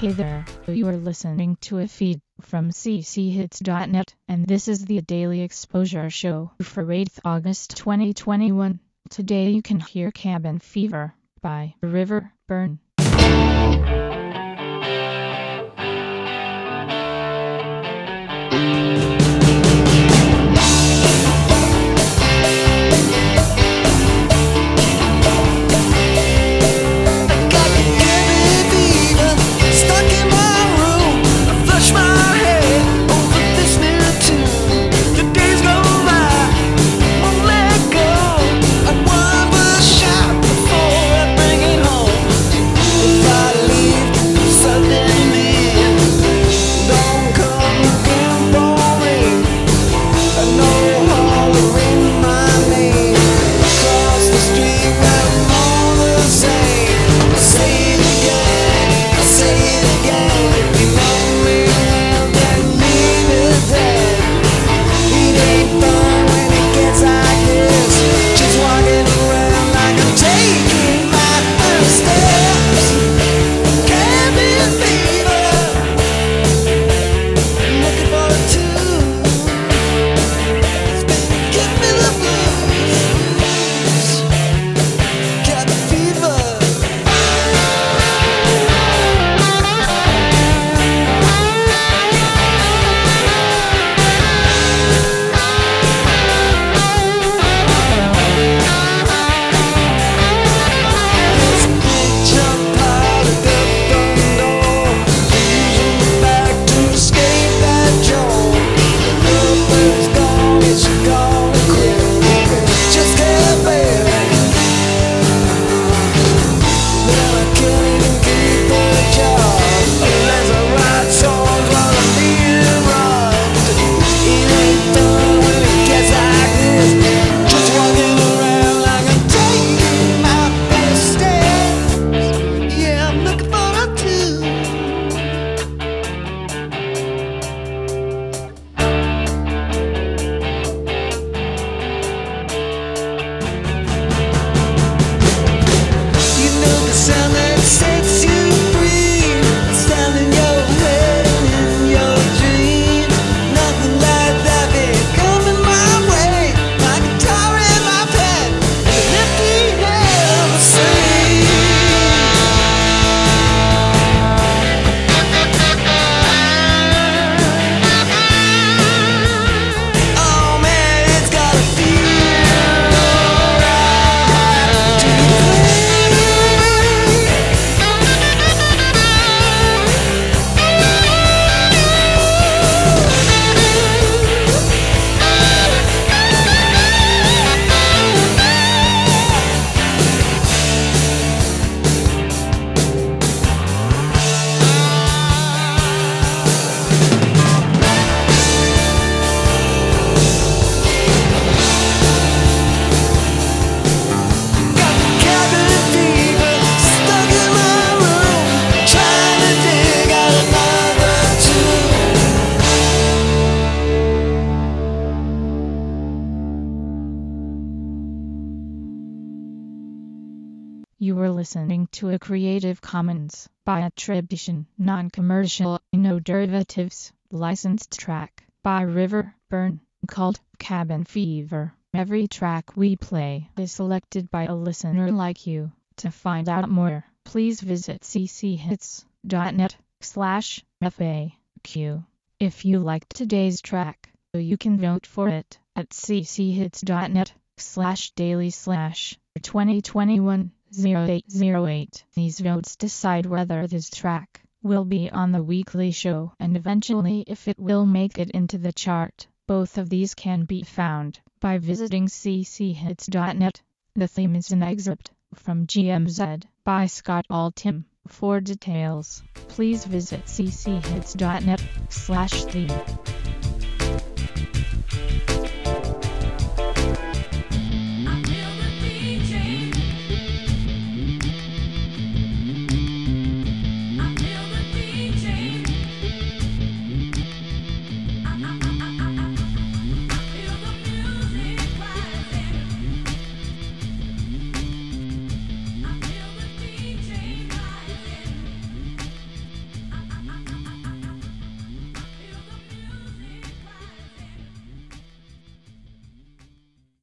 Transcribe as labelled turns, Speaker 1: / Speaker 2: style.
Speaker 1: Hey there, you are listening to a feed from cchits.net, and this is the Daily Exposure Show for 8th August 2021. Today you can hear Cabin Fever by River Burn. You were listening to a Creative Commons by attribution, non-commercial, no derivatives, licensed track by River Burn called Cabin Fever. Every track we play is selected by a listener like you. To find out more, please visit cchits.net/FAQ. If you liked today's track, you can vote for it at cchits.net/daily/2021. 0808. These votes decide whether this track will be on the weekly show and eventually if it will make it into the chart. Both of these can be found by visiting cchits.net. The theme is an excerpt from GMZ by Scott Altham. For details, please visit cchits.net/theme.